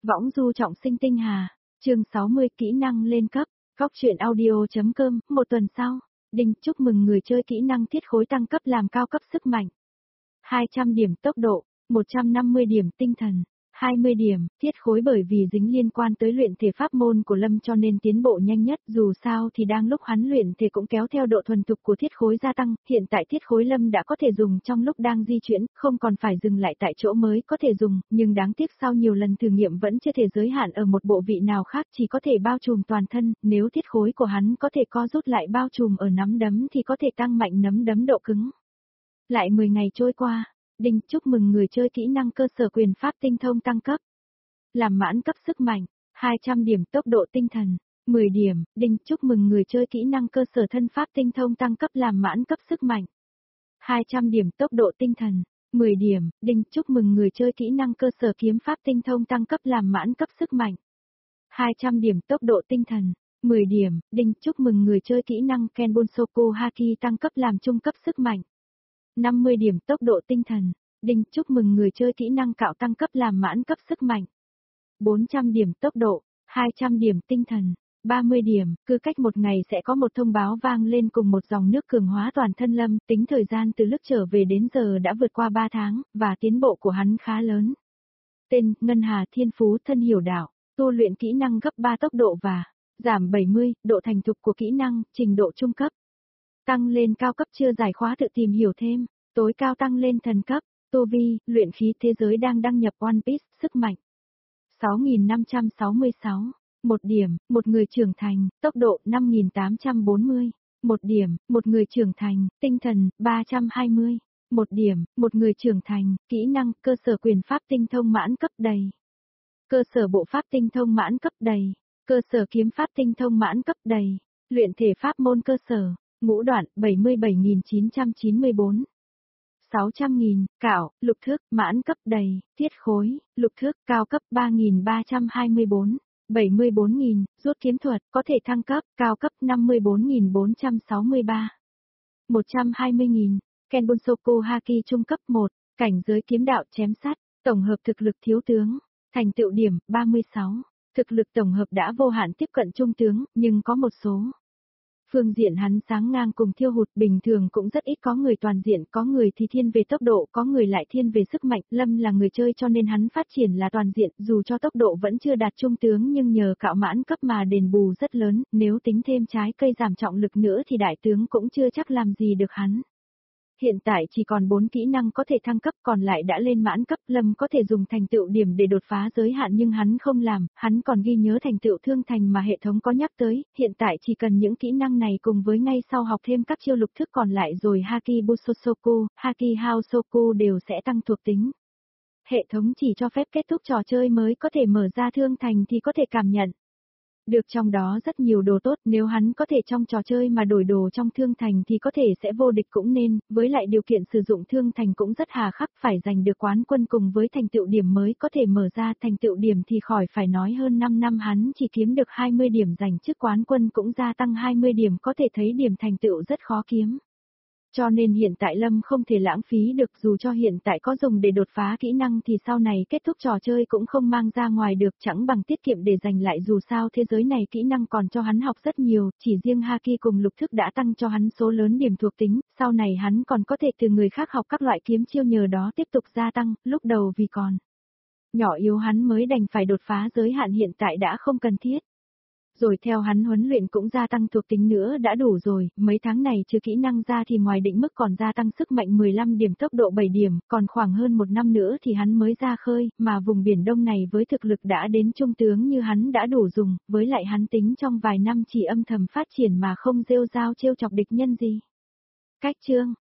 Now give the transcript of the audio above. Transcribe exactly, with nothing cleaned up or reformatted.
Võng du trọng sinh tinh hà, chương sáu mươi kỹ năng lên cấp, góc truyện audio.com, một tuần sau, Đinh chúc mừng người chơi kỹ năng thiết khối tăng cấp làm cao cấp sức mạnh. hai trăm điểm tốc độ, một trăm năm mươi điểm tinh thần, hai mươi điểm, thiết khối bởi vì dính liên quan tới luyện thể pháp môn của Lâm cho nên tiến bộ nhanh nhất, dù sao thì đang lúc hắn luyện thể cũng kéo theo độ thuần thục của thiết khối gia tăng, hiện tại thiết khối Lâm đã có thể dùng trong lúc đang di chuyển, không còn phải dừng lại tại chỗ mới có thể dùng, nhưng đáng tiếc sau nhiều lần thử nghiệm vẫn chưa thể giới hạn ở một bộ vị nào khác, chỉ có thể bao trùm toàn thân, nếu thiết khối của hắn có thể co rút lại bao trùm ở nắm đấm thì có thể tăng mạnh nắm đấm độ cứng. Lại mười ngày trôi qua. Đinh chúc mừng người chơi kỹ năng cơ sở quyền pháp tinh thông tăng cấp. Làm mãn cấp sức mạnh, hai trăm điểm tốc độ tinh thần, mười điểm, Đinh chúc mừng người chơi kỹ năng cơ sở thân pháp tinh thông tăng cấp làm mãn cấp sức mạnh. hai trăm điểm tốc độ tinh thần, mười điểm, Đinh chúc mừng người chơi kỹ năng cơ sở kiếm pháp tinh thông tăng cấp làm mãn cấp sức mạnh. hai trăm điểm tốc độ tinh thần, mười điểm, Đinh chúc mừng người chơi kỹ năng Kenbunsoku Haki tăng cấp làm trung cấp sức mạnh. năm mươi điểm tốc độ tinh thần, Đinh chúc mừng người chơi kỹ năng cạo tăng cấp làm mãn cấp sức mạnh. bốn trăm điểm tốc độ, hai trăm điểm tinh thần, ba mươi điểm, cứ cách một ngày sẽ có một thông báo vang lên cùng một dòng nước cường hóa toàn thân Lâm, tính thời gian từ lúc trở về đến giờ đã vượt qua ba tháng, và tiến bộ của hắn khá lớn. Tên, Ngân Hà Thiên Phú thân hiểu đạo, tu luyện kỹ năng gấp ba tốc độ và giảm bảy mươi, độ thành thục của kỹ năng, trình độ trung cấp. Tăng lên cao cấp chưa giải khóa tự tìm hiểu thêm, tối cao tăng lên thần cấp, tu vi, luyện khí thế giới đang đăng nhập One Piece, sức mạnh. sáu nghìn năm trăm sáu mươi sáu, một điểm, một người trưởng thành, tốc độ năm nghìn tám trăm bốn mươi, một điểm, một người trưởng thành, tinh thần ba trăm hai mươi, một điểm, một người trưởng thành, kỹ năng, cơ sở quyền pháp tinh thông mãn cấp đầy. Cơ sở bộ pháp tinh thông mãn cấp đầy, cơ sở kiếm pháp tinh thông mãn cấp đầy, luyện thể pháp môn cơ sở. Ngũ đoạn, bảy mươi bảy nghìn chín trăm chín mươi tư. sáu trăm nghìn, cạo, lục thước, mãn cấp đầy, thiết khối, lục thước, cao cấp ba nghìn ba trăm hai mươi tư. bảy mươi tư nghìn, rút kiếm thuật, có thể thăng cấp, cao cấp năm mươi tư nghìn bốn trăm sáu mươi ba. một trăm hai mươi nghìn, Kenbunsoku Haki trung cấp một, cảnh giới kiếm đạo chém sát, tổng hợp thực lực thiếu tướng, thành tựu điểm, ba mươi sáu, thực lực tổng hợp đã vô hạn tiếp cận trung tướng, nhưng có một số phương diện hắn sáng ngang cùng thiêu hụt, bình thường cũng rất ít có người toàn diện, có người thì thiên về tốc độ, có người lại thiên về sức mạnh, Lâm là người chơi cho nên hắn phát triển là toàn diện, dù cho tốc độ vẫn chưa đạt trung tướng nhưng nhờ cạo mãn cấp mà đền bù rất lớn, nếu tính thêm trái cây giảm trọng lực nữa thì đại tướng cũng chưa chắc làm gì được hắn. Hiện tại chỉ còn bốn kỹ năng có thể thăng cấp, còn lại đã lên mãn cấp, Lâm có thể dùng thành tựu điểm để đột phá giới hạn nhưng hắn không làm, hắn còn ghi nhớ thành tựu thương thành mà hệ thống có nhắc tới, hiện tại chỉ cần những kỹ năng này cùng với ngay sau học thêm các chiêu lục thức còn lại rồi Haki Busosoku, Haki Haosoku đều sẽ tăng thuộc tính. Hệ thống chỉ cho phép kết thúc trò chơi mới có thể mở ra thương thành thì có thể cảm nhận được trong đó rất nhiều đồ tốt, nếu hắn có thể trong trò chơi mà đổi đồ trong thương thành thì có thể sẽ vô địch cũng nên, với lại điều kiện sử dụng thương thành cũng rất hà khắc, phải giành được quán quân cùng với thành tựu điểm mới có thể mở ra, thành tựu điểm thì khỏi phải nói, hơn năm năm hắn chỉ kiếm được hai mươi điểm, giành chức quán quân cũng gia tăng hai mươi điểm, có thể thấy điểm thành tựu rất khó kiếm. Cho nên hiện tại Lâm không thể lãng phí được, dù cho hiện tại có dùng để đột phá kỹ năng thì sau này kết thúc trò chơi cũng không mang ra ngoài được, chẳng bằng tiết kiệm để dành lại, dù sao thế giới này kỹ năng còn cho hắn học rất nhiều, chỉ riêng Haki cùng lục thức đã tăng cho hắn số lớn điểm thuộc tính, sau này hắn còn có thể từ người khác học các loại kiếm chiêu nhờ đó tiếp tục gia tăng, lúc đầu vì còn nhỏ yếu hắn mới đành phải đột phá giới hạn, hiện tại đã không cần thiết. Rồi theo hắn huấn luyện cũng gia tăng thuộc tính nữa đã đủ rồi, mấy tháng này trừ kỹ năng ra thì ngoài định mức còn gia tăng sức mạnh mười lăm điểm, tốc độ bảy điểm, còn khoảng hơn một năm nữa thì hắn mới ra khơi, mà vùng Biển Đông này với thực lực đã đến trung tướng như hắn đã đủ dùng, với lại hắn tính trong vài năm chỉ âm thầm phát triển mà không rêu rao trêu chọc địch nhân gì. Cách chương